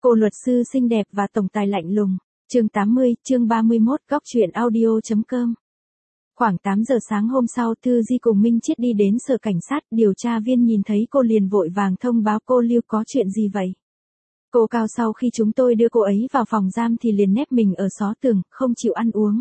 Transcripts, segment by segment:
Cô luật sư xinh đẹp và tổng tài lạnh lùng. Chương 80, chương 31, góc truyện audio.com. Khoảng 8 giờ sáng hôm sau, Thư Di cùng Minh Chiết đi đến sở cảnh sát, điều tra viên nhìn thấy cô liền vội vàng thông báo cô Lưu có chuyện gì vậy. Cô Cao sau khi chúng tôi đưa cô ấy vào phòng giam thì liền nép mình ở xó tường, không chịu ăn uống.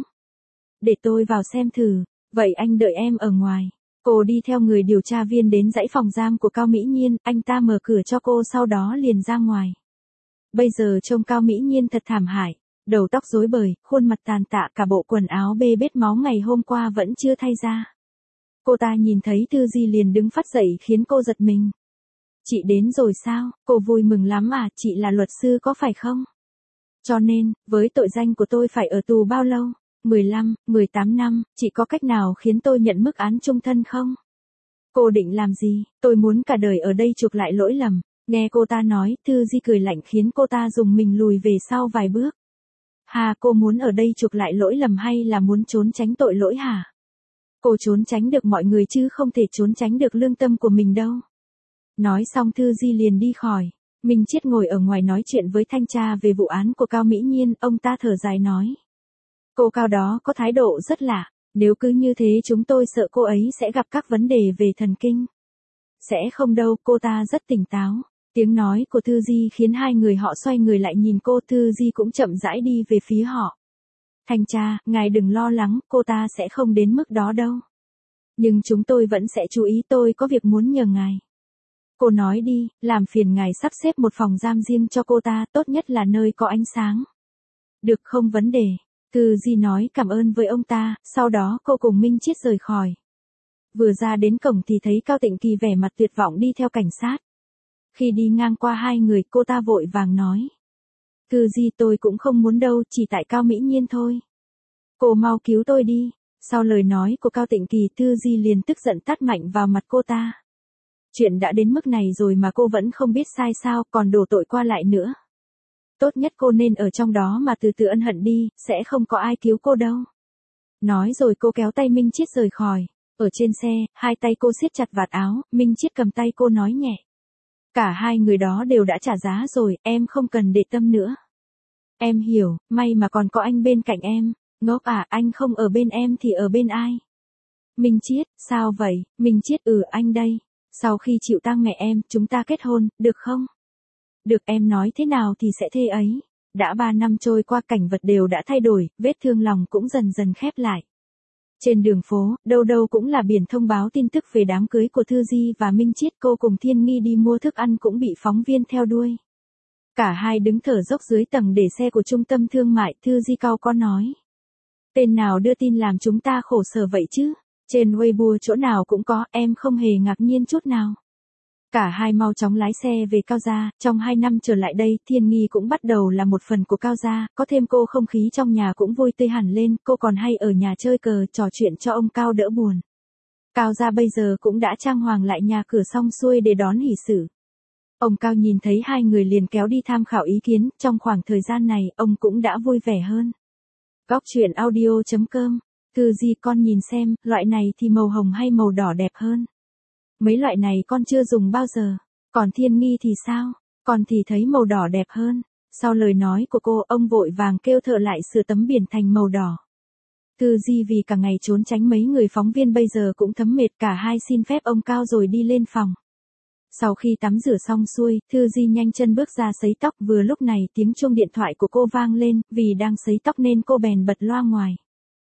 Để tôi vào xem thử, vậy anh đợi em ở ngoài. Cô đi theo người điều tra viên đến dãy phòng giam của Cao Mỹ Nhiên, anh ta mở cửa cho cô sau đó liền ra ngoài. Bây giờ trông Cao Mỹ Nhiên thật thảm hại, đầu tóc rối bời, khuôn mặt tàn tạ, cả bộ quần áo bê bết máu ngày hôm qua vẫn chưa thay ra. Cô ta nhìn thấy Thư Di liền đứng phắt dậy khiến cô giật mình. Chị đến rồi sao? Cô vui mừng lắm à, chị là luật sư có phải không? Cho nên, với tội danh của tôi phải ở tù bao lâu? 15, 18 năm, chị có cách nào khiến tôi nhận mức án chung thân không? Cô định làm gì? Tôi muốn cả đời ở đây chuộc lại lỗi lầm. Nghe cô ta nói, Thư Di cười lạnh khiến cô ta dùng mình lùi về sau vài bước. Hà, cô muốn ở đây chuộc lại lỗi lầm hay là muốn trốn tránh tội lỗi hả? Cô trốn tránh được mọi người chứ không thể trốn tránh được lương tâm của mình đâu. Nói xong Thư Di liền đi khỏi. Minh Chiết ngồi ở ngoài nói chuyện với thanh tra về vụ án của Cao Mỹ Nhiên, ông ta thở dài nói. Cô Cao đó có thái độ rất lạ, nếu cứ như thế chúng tôi sợ cô ấy sẽ gặp các vấn đề về thần kinh. Sẽ không đâu, cô ta rất tỉnh táo. Tiếng nói của Thư Di khiến hai người họ xoay người lại nhìn cô, Thư Di cũng chậm rãi đi về phía họ. Thanh tra, ngài đừng lo lắng, cô ta sẽ không đến mức đó đâu. Nhưng chúng tôi vẫn sẽ chú ý, tôi có việc muốn nhờ ngài. Cô nói đi, làm phiền ngài sắp xếp một phòng giam riêng cho cô ta, tốt nhất là nơi có ánh sáng. Được, không vấn đề. Thư Di nói cảm ơn với ông ta, sau đó cô cùng Minh Chiết rời khỏi. Vừa ra đến cổng thì thấy Cao Tịnh Kỳ vẻ mặt tuyệt vọng đi theo cảnh sát. Khi đi ngang qua hai người, cô ta vội vàng nói. Thư Di, tôi cũng không muốn đâu, chỉ tại Cao Mỹ Nhiên thôi. Cô mau cứu tôi đi. Sau lời nói của Cao Tịnh Kỳ, Thư Di liền tức giận tát mạnh vào mặt cô ta. Chuyện đã đến mức này rồi mà cô vẫn không biết sai sao, còn đổ tội qua lại nữa. Tốt nhất cô nên ở trong đó mà từ từ ân hận đi, sẽ không có ai cứu cô đâu. Nói rồi cô kéo tay Minh Chiết rời khỏi. Ở trên xe, hai tay cô siết chặt vạt áo, Minh Chiết cầm tay cô nói nhẹ. Cả hai người đó đều đã trả giá rồi, em không cần để tâm nữa. Em hiểu, may mà còn có anh bên cạnh em. Ngốc à, anh không ở bên em thì ở bên ai? Minh Chiết, sao vậy? Minh Chiết, anh đây. Sau khi chịu tang mẹ em, chúng ta kết hôn, được không? Được, em nói thế nào thì sẽ thế ấy. Đã 3 năm trôi qua, cảnh vật đều đã thay đổi, vết thương lòng cũng dần dần khép lại. Trên đường phố, đâu đâu cũng là biển thông báo tin tức về đám cưới của Thư Di và Minh Chiết. Cô cùng Thiên Nghi đi mua thức ăn cũng bị phóng viên theo đuôi. Cả hai đứng thở dốc dưới tầng để xe của trung tâm thương mại. Thư Di cau có nói. Tên nào đưa tin làm chúng ta khổ sở vậy chứ? Trên Weibo chỗ nào cũng có, em không hề ngạc nhiên chút nào. Cả hai mau chóng lái xe về Cao Gia, trong 2 năm trở lại đây, Thiên Nghi cũng bắt đầu là một phần của Cao Gia, có thêm cô không khí trong nhà cũng vui tươi hẳn lên, cô còn hay ở nhà chơi cờ, trò chuyện cho ông Cao đỡ buồn. Cao Gia bây giờ cũng đã trang hoàng lại nhà cửa xong xuôi để đón hỷ sự. Ông Cao nhìn thấy hai người liền kéo đi tham khảo ý kiến, trong khoảng thời gian này, ông cũng đã vui vẻ hơn. Góc truyện audio.com. Thư Di, con nhìn xem, loại này thì màu hồng hay màu đỏ đẹp hơn? Mấy loại này con chưa dùng bao giờ. Còn Thiên Nghi thì sao? Con thì thấy màu đỏ đẹp hơn. Sau lời nói của cô, ông vội vàng kêu thợ lại sửa tấm biển thành màu đỏ. Thư Di vì cả ngày trốn tránh mấy người phóng viên bây giờ cũng thấm mệt, cả hai xin phép ông Cao rồi đi lên phòng. Sau khi tắm rửa xong xuôi, Thư Di nhanh chân bước ra sấy tóc, vừa lúc này tiếng chuông điện thoại của cô vang lên, vì đang sấy tóc nên cô bèn bật loa ngoài.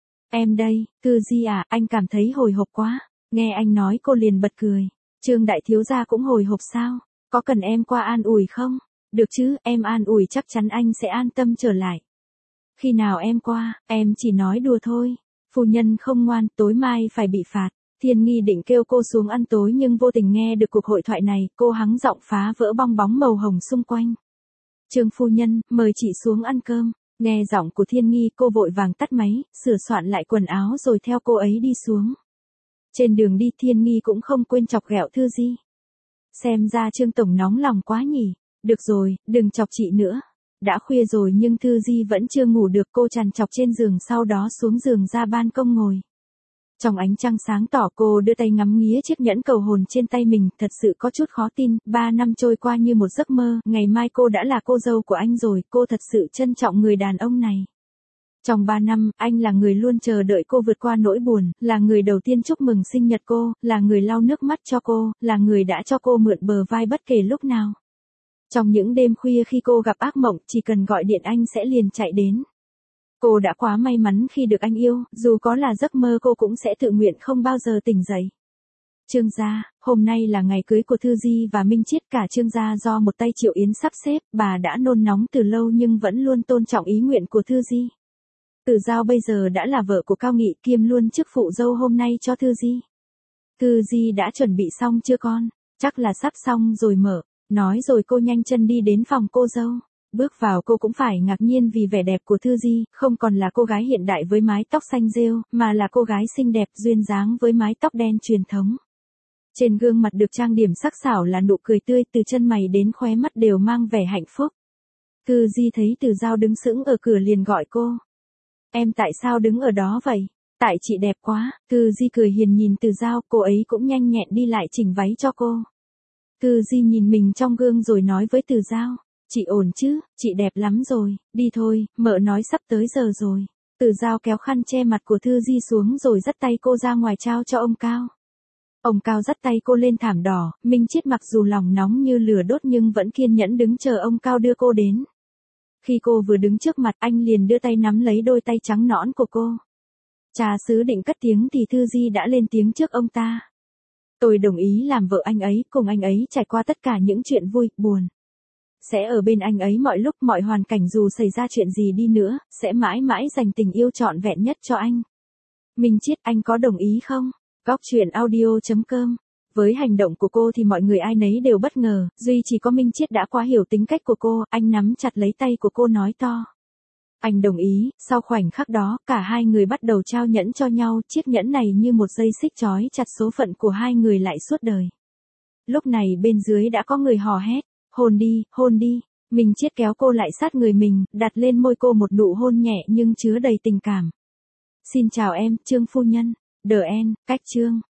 Em đây, Thư Di à, anh cảm thấy hồi hộp quá. Nghe anh nói cô liền bật cười. Trương đại thiếu gia cũng hồi hộp sao? Có cần em qua an ủi không? Được chứ, em an ủi chắc chắn anh sẽ an tâm trở lại. Khi nào em qua, em chỉ nói đùa thôi. Phu nhân không ngoan, tối mai phải bị phạt. Thiên Nghi định kêu cô xuống ăn tối nhưng vô tình nghe được cuộc hội thoại này, cô hắng giọng phá vỡ bong bóng màu hồng xung quanh. Trương phu nhân, mời chị xuống ăn cơm. Nghe giọng của Thiên Nghi, cô vội vàng tắt máy, sửa soạn lại quần áo rồi theo cô ấy đi xuống. Trên đường đi Thiên Nghi cũng không quên chọc ghẹo Thư Di. Xem ra Trương tổng nóng lòng quá nhỉ. Được rồi, đừng chọc chị nữa. Đã khuya rồi nhưng Thư Di vẫn chưa ngủ được, cô trằn trọc trên giường, sau đó xuống giường ra ban công ngồi. Trong ánh trăng sáng tỏ cô đưa tay ngắm nghía chiếc nhẫn cầu hồn trên tay mình, thật sự có chút khó tin, 3 năm trôi qua như một giấc mơ, ngày mai cô đã là cô dâu của anh rồi, cô thật sự trân trọng người đàn ông này. Trong 3 năm, anh là người luôn chờ đợi cô vượt qua nỗi buồn, là người đầu tiên chúc mừng sinh nhật cô, là người lau nước mắt cho cô, là người đã cho cô mượn bờ vai bất kể lúc nào. Trong những đêm khuya khi cô gặp ác mộng, chỉ cần gọi điện anh sẽ liền chạy đến. Cô đã quá may mắn khi được anh yêu, dù có là giấc mơ cô cũng sẽ tự nguyện không bao giờ tỉnh dậy. Trương gia, hôm nay là ngày cưới của Thư Di và Minh Chiết, cả Trương gia do một tay Triệu Yến sắp xếp, bà đã nôn nóng từ lâu nhưng vẫn luôn tôn trọng ý nguyện của Thư Di. Từ Giao bây giờ đã là vợ của Cao Nghị, kiêm luôn chức phụ dâu hôm nay cho Thư Di. Thư Di đã chuẩn bị xong chưa con? Chắc là sắp xong rồi mở. Nói rồi cô nhanh chân đi đến phòng cô dâu. Bước vào cô cũng phải ngạc nhiên vì vẻ đẹp của Thư Di, không còn là cô gái hiện đại với mái tóc xanh rêu, mà là cô gái xinh đẹp duyên dáng với mái tóc đen truyền thống. Trên gương mặt được trang điểm sắc sảo là nụ cười tươi, từ chân mày đến khóe mắt đều mang vẻ hạnh phúc. Thư Di thấy Từ Giao đứng sững ở cửa liền gọi cô. Em tại sao đứng ở đó vậy? Tại chị đẹp quá. Thư Di cười hiền nhìn Từ Giao, cô ấy cũng nhanh nhẹn đi lại chỉnh váy cho cô. Thư Di nhìn mình trong gương rồi nói với Từ Giao. Chị ổn chứ, chị đẹp lắm rồi, đi thôi, mợ nói sắp tới giờ rồi. Từ Giao kéo khăn che mặt của Thư Di xuống rồi dắt tay cô ra ngoài trao cho ông Cao. Ông Cao dắt tay cô lên thảm đỏ, Minh Chiết mặc dù lòng nóng như lửa đốt nhưng vẫn kiên nhẫn đứng chờ ông Cao đưa cô đến. Khi cô vừa đứng trước mặt anh liền đưa tay nắm lấy đôi tay trắng nõn của cô. Cha xứ định cất tiếng thì Thư Di đã lên tiếng trước ông ta. Tôi đồng ý làm vợ anh ấy, cùng anh ấy trải qua tất cả những chuyện vui, buồn. Sẽ ở bên anh ấy mọi lúc mọi hoàn cảnh dù xảy ra chuyện gì đi nữa, sẽ mãi mãi dành tình yêu trọn vẹn nhất cho anh. Minh Chiết, anh có đồng ý không? Góc truyện audio.com. Với hành động của cô thì mọi người ai nấy đều bất ngờ, duy chỉ có Minh Chiết đã quá hiểu tính cách của cô, anh nắm chặt lấy tay của cô nói to. Anh đồng ý, sau khoảnh khắc đó, cả hai người bắt đầu trao nhẫn cho nhau, chiếc nhẫn này như một dây xích trói chặt số phận của hai người lại suốt đời. Lúc này bên dưới đã có người hò hét, hôn đi, hôn đi. Minh Chiết kéo cô lại sát người mình, đặt lên môi cô một nụ hôn nhẹ nhưng chứa đầy tình cảm. Xin chào em, Trương phu nhân. Đờ en, cách Trương.